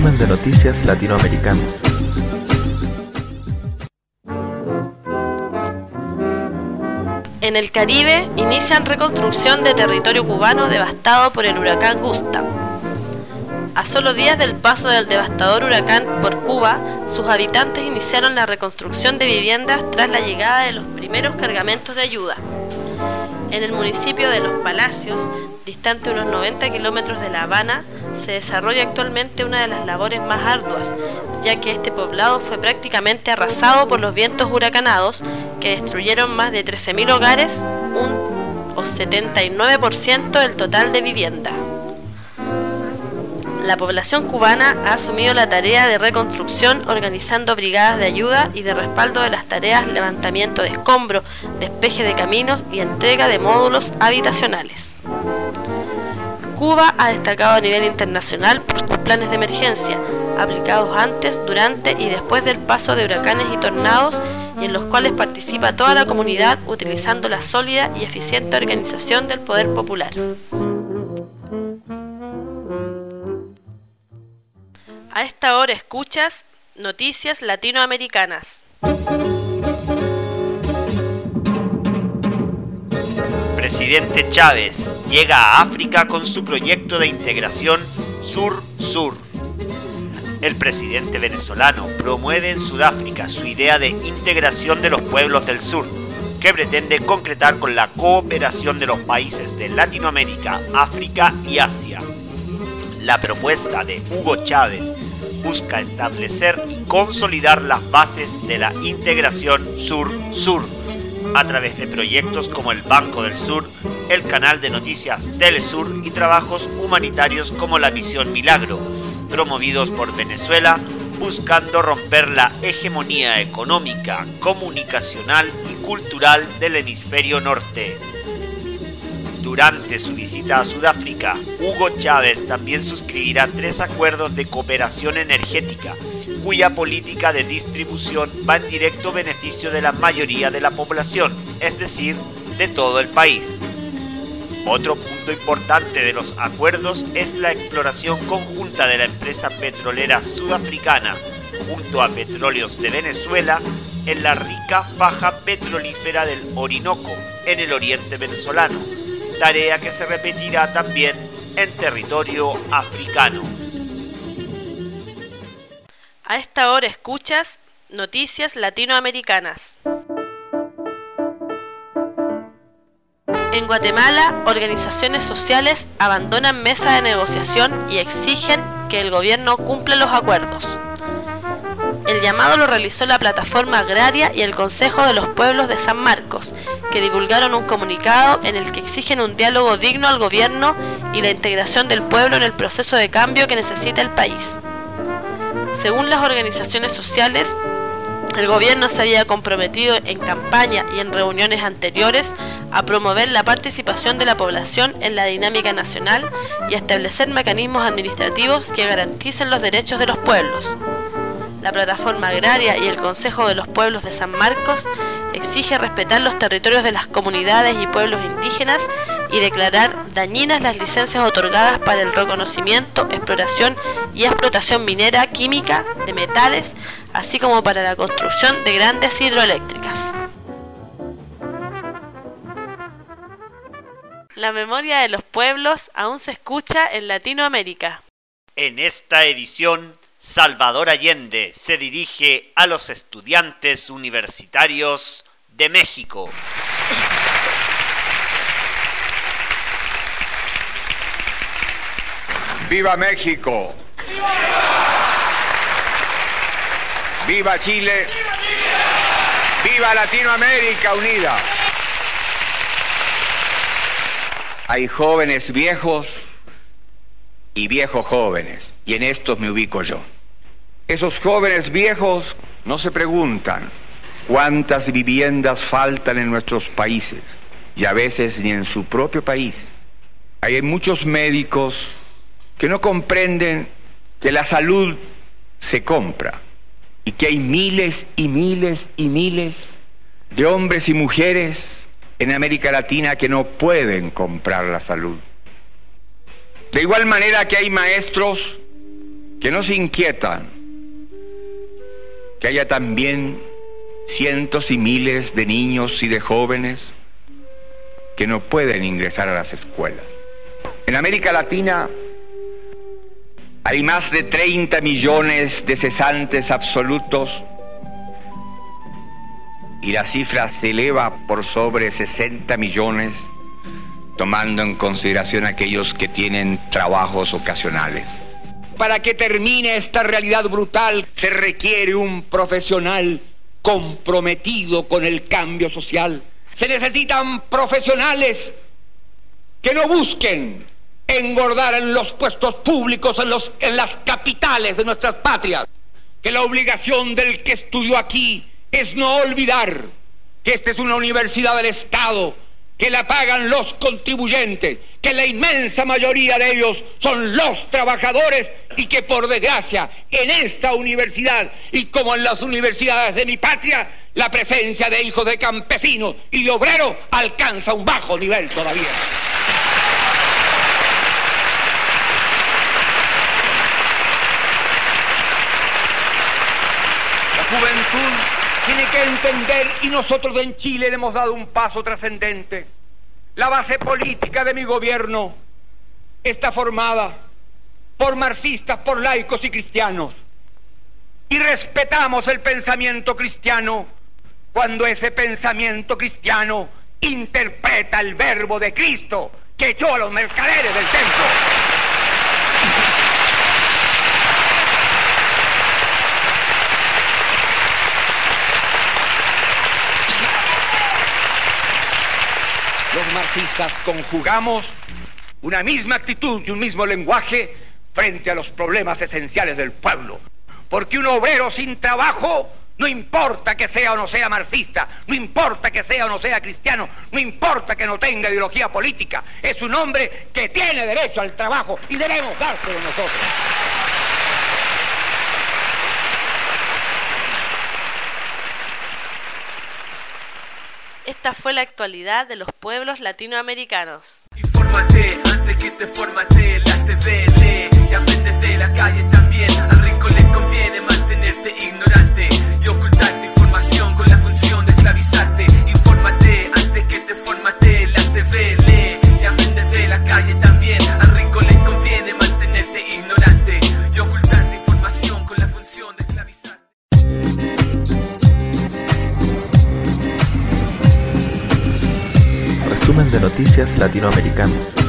resumen de noticias latinoamericanas. En el Caribe inician reconstrucción de territorio cubano devastado por el huracán Gustav. A solo días del paso del devastador huracán por Cuba, sus habitantes iniciaron la reconstrucción de viviendas tras la llegada de los primeros cargamentos de ayuda. En el municipio de Los Palacios, distante unos 90 kilómetros de La Habana, se desarrolla actualmente una de las labores más arduas, ya que este poblado fue prácticamente arrasado por los vientos huracanados que destruyeron más de 13.000 hogares, un 79% del total de vivienda. La población cubana ha asumido la tarea de reconstrucción organizando brigadas de ayuda y de respaldo de las tareas levantamiento de escombros, despeje de caminos y entrega de módulos habitacionales. Cuba ha destacado a nivel internacional por sus planes de emergencia, aplicados antes, durante y después del paso de huracanes y tornados, y en los cuales participa toda la comunidad utilizando la sólida y eficiente organización del poder popular. A esta hora escuchas Noticias Latinoamericanas. Presidente Chávez llega a África con su proyecto de integración Sur-Sur. El presidente venezolano promueve en Sudáfrica su idea de integración de los pueblos del sur, que pretende concretar con la cooperación de los países de Latinoamérica, África y Asia. La propuesta de Hugo Chávez busca establecer y consolidar las bases de la integración Sur-Sur a través de proyectos como el Banco del Sur, el canal de noticias Telesur y trabajos humanitarios como la Misión Milagro, promovidos por Venezuela, buscando romper la hegemonía económica, comunicacional y cultural del hemisferio norte. Durante su visita a Sudáfrica, Hugo Chávez también suscribirá 3 acuerdos de cooperación energética, cuya política de distribución va en directo beneficio de la mayoría de la población, es decir, de todo el país. Otro punto importante de los acuerdos es la exploración conjunta de la empresa petrolera sudafricana junto a Petróleos de Venezuela en la rica faja petrolífera del Orinoco, en el oriente venezolano, tarea que se repetirá también en territorio africano. A esta hora escuchas Noticias Latinoamericanas. En Guatemala, organizaciones sociales abandonan mesa de negociación y exigen que el gobierno cumpla los acuerdos. El llamado lo realizó la Plataforma Agraria y el Consejo de los Pueblos de San Marcos, que divulgaron un comunicado en el que exigen un diálogo digno al gobierno y la integración del pueblo en el proceso de cambio que necesita el país. Según las organizaciones sociales, el gobierno se había comprometido en campaña y en reuniones anteriores a promover la participación de la población en la dinámica nacional y a establecer mecanismos administrativos que garanticen los derechos de los pueblos. La Plataforma Agraria y el Consejo de los Pueblos de San Marcos exige respetar los territorios de las comunidades y pueblos indígenas y declarar dañinas las licencias otorgadas para el reconocimiento, exploración y explotación minera, química, de metales, así como para la construcción de grandes hidroeléctricas. La memoria de los pueblos aún se escucha en Latinoamérica. En esta edición, Salvador Allende se dirige a los estudiantes universitarios de México. ¡Viva México! ¡Viva Chile! ¡Viva Latinoamérica unida! Hay jóvenes viejos y viejos jóvenes, y en estos me ubico yo. Esos jóvenes viejos no se preguntan cuántas viviendas faltan en nuestros países, y a veces ni en su propio país. Hay muchos médicos que no comprenden que la salud se compra y que hay miles y miles y miles de hombres y mujeres en América Latina que no pueden comprar la salud. De igual manera que hay maestros que no se inquietan que haya también cientos y miles de niños y de jóvenes que no pueden ingresar a las escuelas. En América Latina hay más de 30 millones de cesantes absolutos y la cifra se eleva por sobre 60 millones, tomando en consideración aquellos que tienen trabajos ocasionales. Para que termine esta realidad brutal se requiere un profesional comprometido con el cambio social. Se necesitan profesionales que no busquen engordar en los puestos públicos, en las capitales de nuestras patrias. Que la obligación del que estudió aquí es no olvidar que esta es una universidad del Estado, que la pagan los contribuyentes, que la inmensa mayoría de ellos son los trabajadores y que por desgracia en esta universidad y como en las universidades de mi patria la presencia de hijos de campesinos y de obreros alcanza un bajo nivel todavía. La juventud tiene que entender, y nosotros en Chile le hemos dado un paso trascendente. La base política de mi gobierno está formada por marxistas, por laicos y cristianos. Y respetamos el pensamiento cristiano cuando ese pensamiento cristiano interpreta el verbo de Cristo que echó a los mercaderes del templo. Los marxistas conjugamos una misma actitud y un mismo lenguaje frente a los problemas esenciales del pueblo. Porque un obrero sin trabajo, no importa que sea o no sea marxista, no importa que sea o no sea cristiano, no importa que no tenga ideología política, es un hombre que tiene derecho al trabajo y debemos dárselo nosotros. Esta fue la actualidad de los pueblos latinoamericanos. Infórmate antes que te formate, la TV lee y aprendes de la calle también. Al rico le conviene mantenerte ignorante y ocultarte información con la función de esclavizarte. Infórmate antes que te formate, la TV lee y aprendes de la calle también. Al rico le conviene mantenerte ignorante y ocultarte información con la función de esclavizarte. Resumen de Noticias Latinoamericanas.